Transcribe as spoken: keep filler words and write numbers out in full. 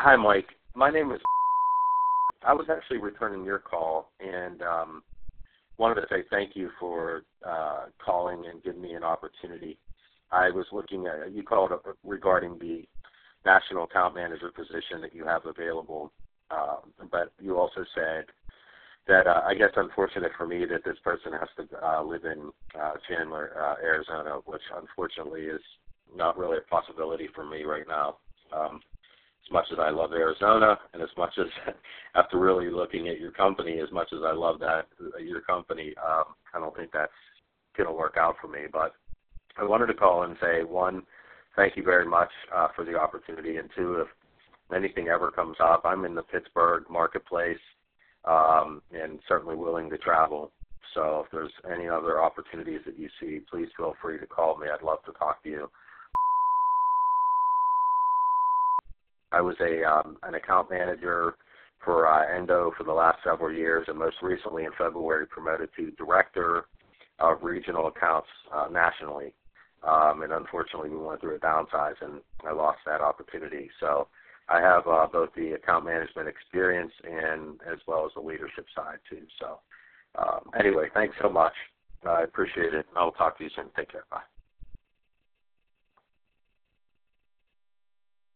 Hi, Mike. My name is. I was actually returning your call and um, wanted to say thank you for uh, calling and giving me an opportunity. I was looking at you called up regarding the national account manager position that you have available, uh, but you also said that uh, I guess unfortunate for me that this person has to uh, live in uh, Chandler, uh, Arizona, which unfortunately is not really a possibility for me right now. Um, as much as I love Arizona, and as much as after really looking at your company, as much as I love that your company, um, I don't think that's going to work out for me. But I wanted to call and say, one, thank you very much uh, for the opportunity, and two, if anything ever comes up, I'm in the Pittsburgh marketplace um, and certainly willing to travel. So if there's any other opportunities that you see, please feel free to call me. I'd love to talk to you. I was a um, an account manager for uh, Endo for the last several years, and most recently in February promoted to director of regional accounts uh, nationally. Um, and unfortunately, we went through a downsize, and I lost that opportunity. So I have uh, both the account management experience and as well as the leadership side too. So um, anyway, thanks so much. I appreciate it. I'll talk to you soon. Take care. Bye.